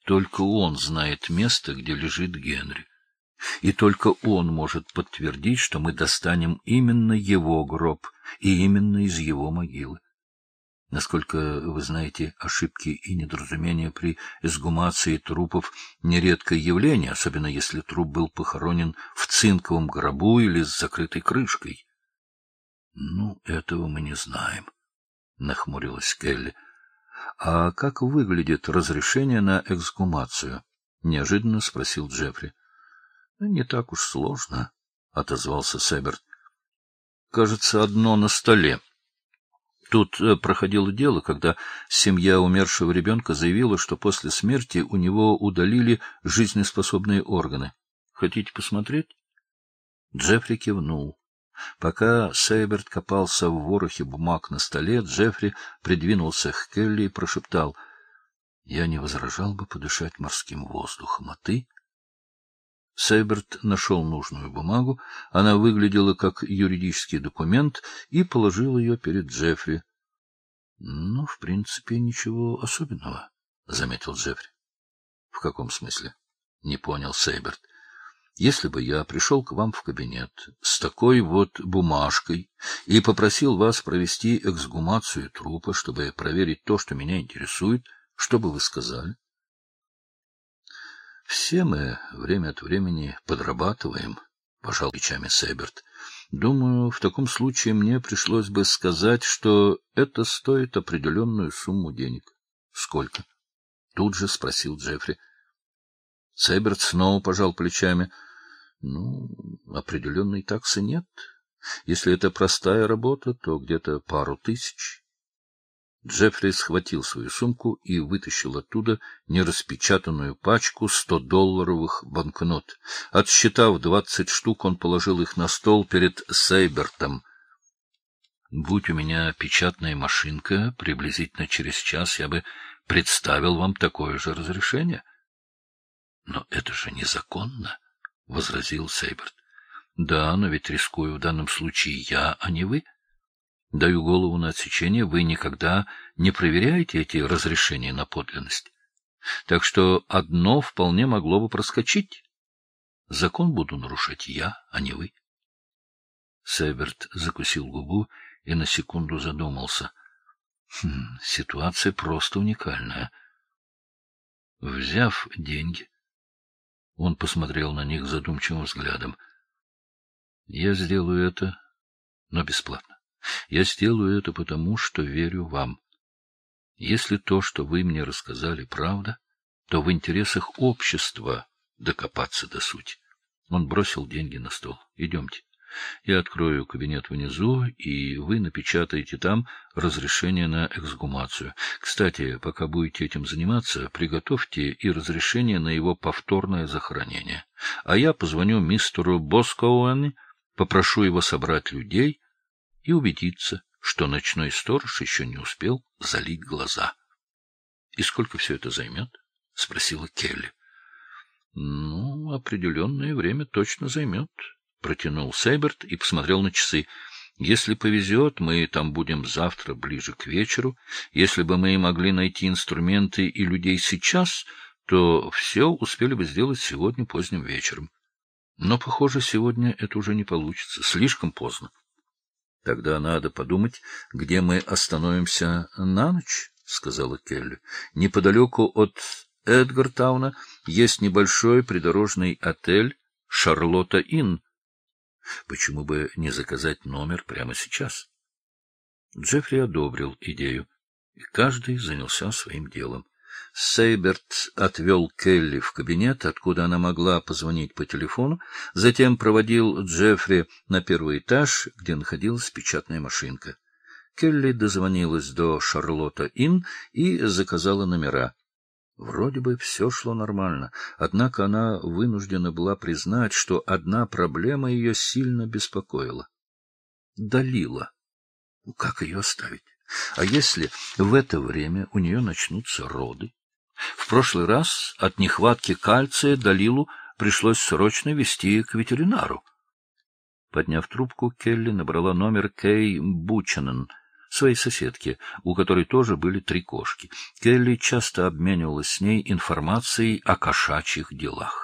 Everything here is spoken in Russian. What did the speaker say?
Только он знает место, где лежит Генри. И только он может подтвердить, что мы достанем именно его гроб и именно из его могилы. Насколько вы знаете, ошибки и недоразумения при эксгумации трупов — нередкое явление, особенно если труп был похоронен в цинковом гробу или с закрытой крышкой. — Ну, этого мы не знаем, — нахмурилась Келли. — А как выглядит разрешение на эксгумацию? — неожиданно спросил Джеффри. — Не так уж сложно, — отозвался Сейберт. — Кажется, одно на столе. Тут проходило дело, когда семья умершего ребенка заявила, что после смерти у него удалили жизнеспособные органы. Хотите посмотреть? Джеффри кивнул. Пока Сейберт копался в ворохе бумаг на столе, Джеффри придвинулся к Келли и прошептал: — Я не возражал бы подышать морским воздухом, а ты? Сейберт нашел нужную бумагу, она выглядела как юридический документ, и положил ее перед Джеффри. — Ну, в принципе, ничего особенного, — заметил Джеффри. — В каком смысле? — не понял Сейберт. — Если бы я пришел к вам в кабинет с такой вот бумажкой и попросил вас провести эксгумацию трупа, чтобы проверить то, что меня интересует, что бы вы сказали? — Все мы время от времени подрабатываем, — пожал плечами Сейберт. — Думаю, в таком случае мне пришлось бы сказать, что это стоит определенную сумму денег. — Сколько? — тут же спросил Джеффри. Сейберт снова пожал плечами. — Ну, определенной таксы нет. Если это простая работа, то где-то пару тысяч. Джеффри схватил свою сумку и вытащил оттуда нераспечатанную пачку 100-долларовых банкнот. Отсчитав 20 штук, он положил их на стол перед Сейбертом. — Будь у меня печатная машинка, приблизительно через час я бы представил вам такое же разрешение. — Но это же незаконно, — возразил Сейберт. — Да, но ведь рискую в данном случае я, а не вы. Даю голову на отсечение, вы никогда не проверяете эти разрешения на подлинность. Так что одно вполне могло бы проскочить. Закон буду нарушать я, а не вы. Сейберт закусил губу и на секунду задумался. Ситуация просто уникальная. Взяв деньги, он посмотрел на них задумчивым взглядом. Я сделаю это, но бесплатно. Я сделаю это потому, что верю вам. Если то, что вы мне рассказали, правда, то в интересах общества докопаться до сути. Он бросил деньги на стол. Идемте. Я открою кабинет внизу, и вы напечатаете там разрешение на эксгумацию. Кстати, пока будете этим заниматься, приготовьте и разрешение на его повторное захоронение. А я позвоню мистеру Боскоуэну, попрошу его собрать людей и убедиться, что ночной сторож еще не успел залить глаза. — И сколько все это займет? — спросила Келли. — Ну, определенное время точно займет, — протянул Сейберт и посмотрел на часы. — Если повезет, мы там будем завтра ближе к вечеру. Если бы мы могли найти инструменты и людей сейчас, то все успели бы сделать сегодня поздним вечером. Но, похоже, сегодня это уже не получится. Слишком поздно. — Тогда надо подумать, где мы остановимся на ночь, — сказала Келли. — Неподалеку от Эдгартауна есть небольшой придорожный отель «Шарлотта-Инн». Почему бы не заказать номер прямо сейчас? Джеффри одобрил идею, и каждый занялся своим делом. Сейберт отвел Келли в кабинет, откуда она могла позвонить по телефону, затем проводил Джеффри на первый этаж, где находилась печатная машинка. Келли дозвонилась до Шарлотта-Инн и заказала номера. Вроде бы все шло нормально, однако она вынуждена была признать, что одна проблема ее сильно беспокоила. Далила. Как ее оставить? А если в это время у нее начнутся роды? В прошлый раз от нехватки кальция Далилу пришлось срочно везти к ветеринару. Подняв трубку, Келли набрала номер Кей Бучанан, своей соседке, у которой тоже были 3 кошки. Келли часто обменивалась с ней информацией о кошачьих делах.